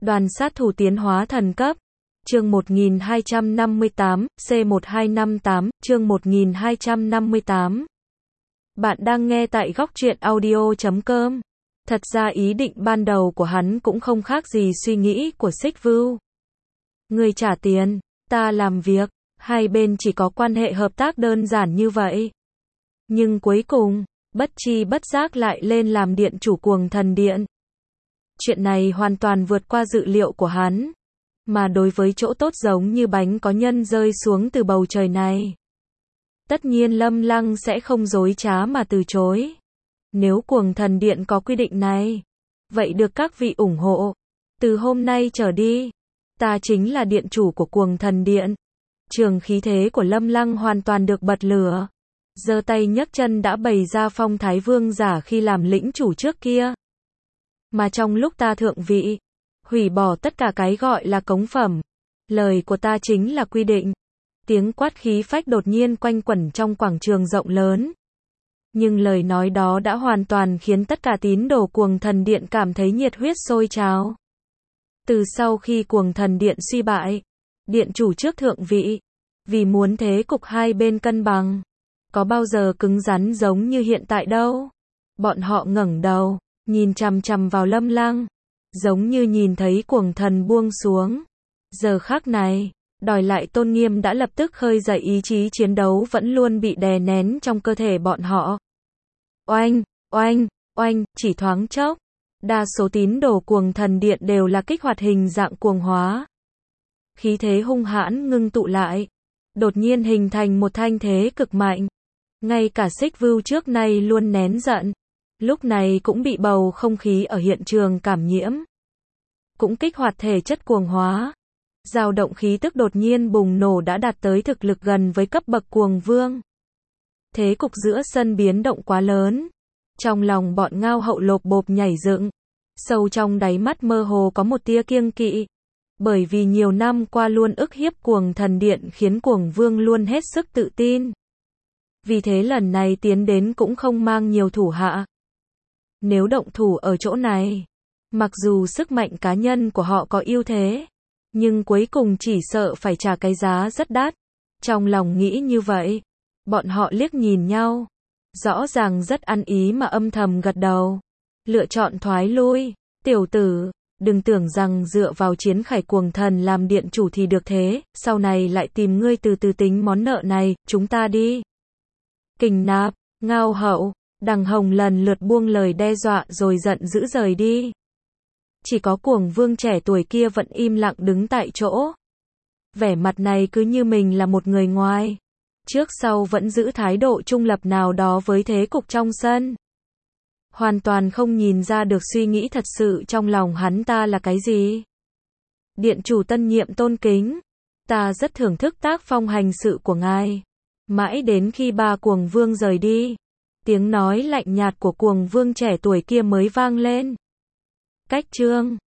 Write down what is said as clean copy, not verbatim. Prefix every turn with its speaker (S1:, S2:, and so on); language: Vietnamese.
S1: Đoàn sát thủ tiến hóa thần cấp. Chương 1258, C1258, chương 1258. Bạn đang nghe tại góc truyện audio.com. Thật ra ý định ban đầu của hắn cũng không khác gì suy nghĩ của Xích Vưu. Người trả tiền, ta làm việc, hai bên chỉ có quan hệ hợp tác đơn giản như vậy. Nhưng cuối cùng, bất chi bất giác lại lên làm điện chủ Cuồng Thần Điện. Chuyện này hoàn toàn vượt qua dự liệu của hắn. Mà đối với chỗ tốt giống như bánh có nhân rơi xuống từ bầu trời này, tất nhiên Lâm Lăng sẽ không dối trá mà từ chối. Nếu Cuồng Thần Điện có quy định này, vậy được các vị ủng hộ. Từ hôm nay trở đi, ta chính là điện chủ của Cuồng Thần Điện. Trường khí thế của Lâm Lăng hoàn toàn được bật lửa. Giơ tay nhấc chân đã bày ra phong thái vương giả khi làm lĩnh chủ trước kia. Mà trong lúc ta thượng vị, hủy bỏ tất cả cái gọi là cống phẩm. Lời của ta chính là quy định. Tiếng quát khí phách đột nhiên quanh quẩn trong quảng trường rộng lớn. Nhưng lời nói đó đã hoàn toàn khiến tất cả tín đồ Cuồng Thần Điện cảm thấy nhiệt huyết sôi trào. Từ sau khi Cuồng Thần Điện suy bại, điện chủ trước thượng vị, vì muốn thế cục hai bên cân bằng, có bao giờ cứng rắn giống như hiện tại đâu. Bọn họ ngẩng đầu, nhìn chằm chằm vào Lâm Lăng, giống như nhìn thấy Cuồng Thần buông xuống. Giờ khắc này, đòi lại tôn nghiêm đã lập tức khơi dậy ý chí chiến đấu vẫn luôn bị đè nén trong cơ thể bọn họ. Oanh, oanh, oanh, chỉ thoáng chốc, đa số tín đồ Cuồng Thần Điện đều là kích hoạt hình dạng cuồng hóa. Khí thế hung hãn ngưng tụ lại, đột nhiên hình thành một thanh thế cực mạnh. Ngay cả Xích Vưu trước nay luôn nén giận, lúc này cũng bị bầu không khí ở hiện trường cảm nhiễm. Cũng kích hoạt thể chất cuồng hóa. Dao động khí tức đột nhiên bùng nổ đã đạt tới thực lực gần với cấp bậc cuồng vương. Thế cục giữa sân biến động quá lớn. Trong lòng bọn Ngao Hậu lộp bộp nhảy dựng. Sâu trong đáy mắt mơ hồ có một tia kiêng kỵ. Bởi vì nhiều năm qua luôn ức hiếp Cuồng Thần Điện khiến cuồng vương luôn hết sức tự tin. Vì thế lần này tiến đến cũng không mang nhiều thủ hạ. Nếu động thủ ở chỗ này, mặc dù sức mạnh cá nhân của họ có ưu thế, nhưng cuối cùng chỉ sợ phải trả cái giá rất đắt. Trong lòng nghĩ như vậy, bọn họ liếc nhìn nhau, rõ ràng rất ăn ý mà âm thầm gật đầu. Lựa chọn thoái lui. Tiểu tử, đừng tưởng rằng dựa vào chiến khải Cuồng Thần làm điện chủ thì được thế, sau này lại tìm ngươi từ từ tính món nợ này, chúng ta đi. Kình Nạp, Ngao Hậu, Đằng Hồng lần lượt buông lời đe dọa rồi giận dữ rời đi. Chỉ có cuồng vương trẻ tuổi kia vẫn im lặng đứng tại chỗ. Vẻ mặt này cứ như mình là một người ngoài. Trước sau vẫn giữ thái độ trung lập nào đó với thế cục trong sân. Hoàn toàn không nhìn ra được suy nghĩ thật sự trong lòng hắn ta là cái gì. Điện chủ tân nhiệm tôn kính. Ta rất thưởng thức tác phong hành sự của ngài. Mãi đến khi ba cuồng vương rời đi, tiếng nói lạnh nhạt của cuồng vương trẻ tuổi kia mới vang lên. Cách chương